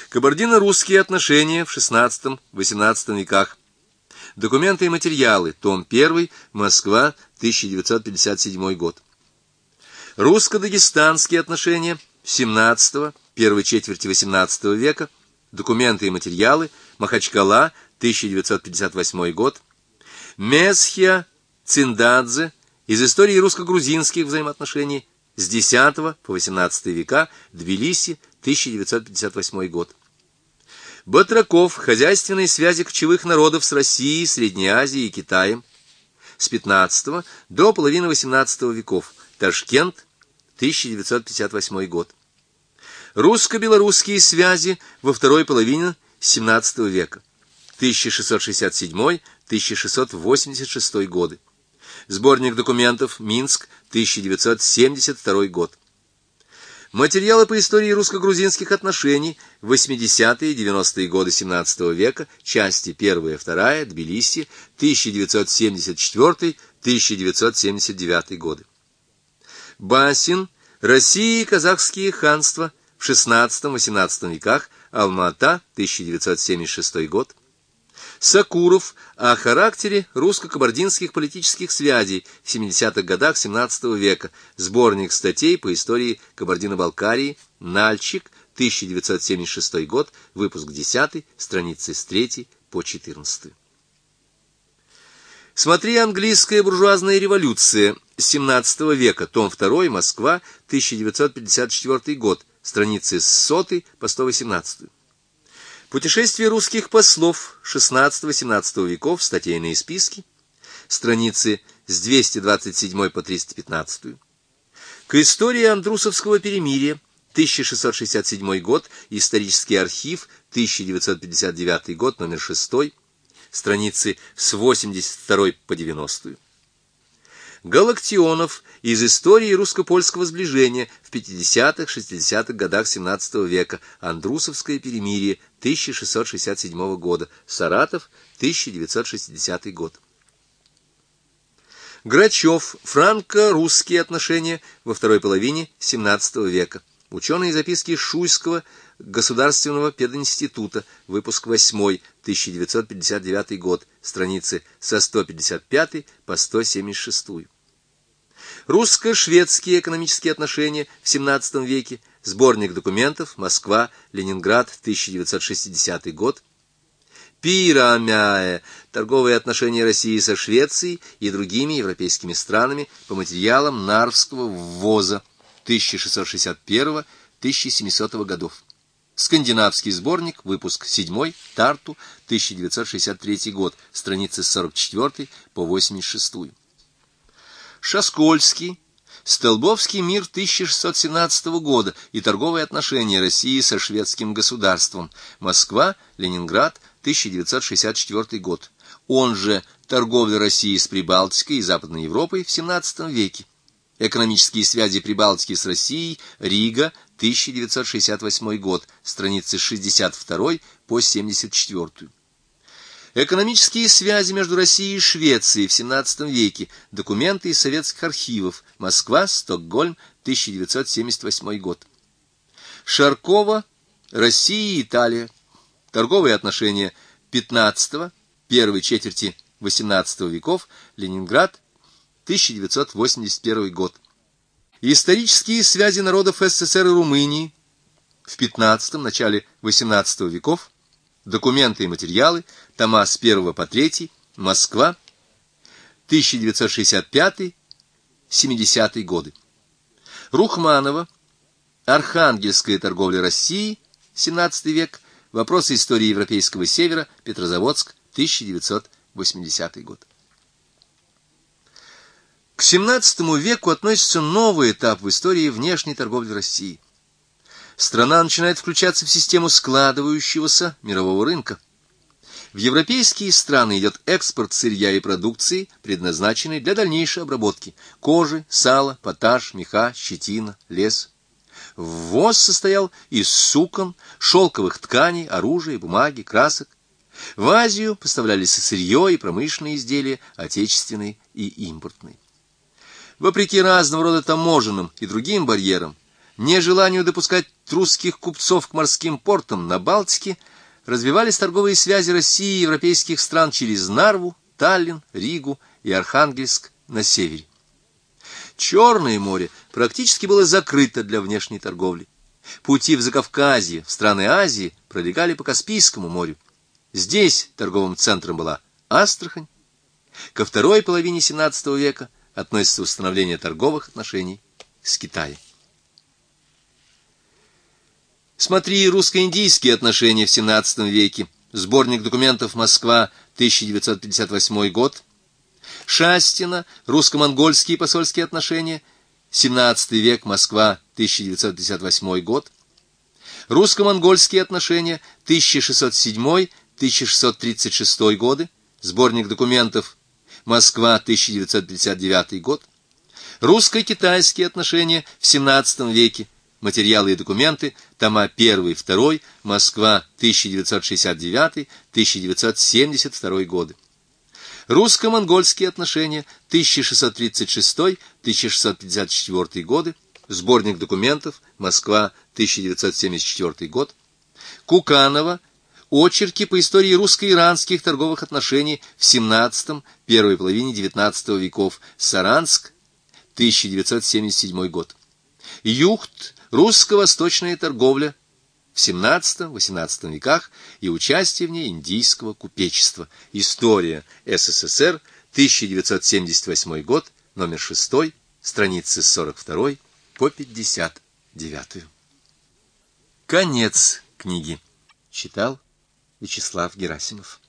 Кабардино-русские отношения в XVI-XVIII веках. Документы и материалы. Том 1. Москва, 1957 год. Русско-дагестанские отношения XVII, первой четверти XVIII века. Документы и материалы. Махачкала, 1958 год. Месхия Циндадзе. Из истории русско-грузинских взаимоотношений с X по XVIII века. Тбилиси, 1958 год. Батраков. Хозяйственные связи кочевых народов с Россией, Средней Азией и Китаем. С XV до половины XVIII веков. Ташкент, 1958 год. Русско-белорусские связи во второй половине XVII века. 1667-1686 годы. Сборник документов. Минск, 1972 год. Материалы по истории русско-грузинских отношений. 80-е и 90-е годы XVII века. Части 1 и 2. Тбилиси, 1974-1979 годы. Басин. Россия и казахские ханства в XVI-XVIII веках. Алма-Ата, 1976 год. Сакуров. О характере русско-кабардинских политических связей в 70-х годах XVII века. Сборник статей по истории Кабардино-Балкарии. Нальчик, 1976 год. Выпуск 10, страницы с 3 по 14. Смотри «Английская буржуазная революция» XVII века. Том 2. Москва, 1954 год. Страницы с 100 по 118. Путешествие русских послов XVI-XVII веков, статейные списки, страницы с 227 по 315. К истории Андрусовского перемирия, 1667 год, исторический архив, 1959 год, номер 6, страницы с 82 по 90. Галактионов. Из истории русско-польского сближения в 50-60-х годах XVII века. Андрусовское перемирие, 1667 года. Саратов, 1960 год. Грачев. Франко-русские отношения во второй половине XVII века. Ученые записки Шуйского государственного пединститута. Выпуск 8, 1959 год. Страницы со 155 по 176. Русско-шведские экономические отношения в XVII веке. Сборник документов. Москва, Ленинград, 1960 год. Пирамяе. Торговые отношения России со Швецией и другими европейскими странами по материалам Нарвского ввоза 1661-1700 годов. Скандинавский сборник, выпуск 7, Тарту, 1963 год, страницы с 44 по 86. Шаскольский. Столбовский мир 1617 года и торговые отношения России со шведским государством. Москва, Ленинград, 1964 год. Он же торговля России с Прибалтикой и Западной Европой в XVII веке. Экономические связи Прибалтики с Россией. Рига, 1968 год. Страницы с 62 по 74. Экономические связи между Россией и Швецией в XVII веке. Документы из советских архивов. Москва, Стокгольм, 1978 год. Шаркова. Россия и Италия. Торговые отношения XV, первой четверти XVIII веков. Ленинград, 1981 год. Исторические связи народов СССР и Румынии в XV, начале XVIII веков. Документы и материалы. Тома с 1 по 3. Москва, 1965-70 годы. Рухманова. Архангельская торговля России, XVII век. Вопросы истории Европейского Севера. Петрозаводск, 1980 год. К XVII веку относится новый этап в истории внешней торговли России. Страна начинает включаться в систему складывающегося мирового рынка. В европейские страны идет экспорт сырья и продукции, предназначенной для дальнейшей обработки: кожи, сала, поташ, меха, щетина, лес. Ввоз состоял из сукон, шелковых тканей, оружия, бумаги, красок. В Азию поставлялись сырье и промышленные изделия, отечественные и импортные. Вопреки разного рода таможенным и другим барьерам, нежеланию допускать русских купцов к морским портам на Балтике развивались торговые связи России и европейских стран через Нарву, Таллин, Ригу и Архангельск на севере. Черное море практически было закрыто для внешней торговли. Пути в Закавказье, в страны Азии пролегали по Каспийскому морю. Здесь торговым центром была Астрахань. Ко второй половине XVII века относится установление торговых отношений с Китаем. Смотри «Русско-индийские отношения в XVII веке», сборник документов «Москва», 1958 год. Шастина «Русско-монгольские посольские отношения», XVII век, Москва, 1958 год. «Русско-монгольские отношения», 1607-1636 годы, сборник документов «Москва», 1959 год. «Русско-китайские отношения в XVII веке», материалы и документы, тома 1-2, Москва, 1969-1972 годы. Русско-монгольские отношения, 1636-1654 годы, сборник документов, Москва, 1974 год. Куканова, очерки по истории русско-иранских торговых отношений в XVII, первой половине XIX веков, Саранск, 1977 год. Юхт, русско-восточная торговля в XVII-XVIII веках и участие в ней индийского купечества. История СССР, 1978 год, номер 6, страницы с 42 по 59. Конец книги. Читал Вячеслав Герасимов.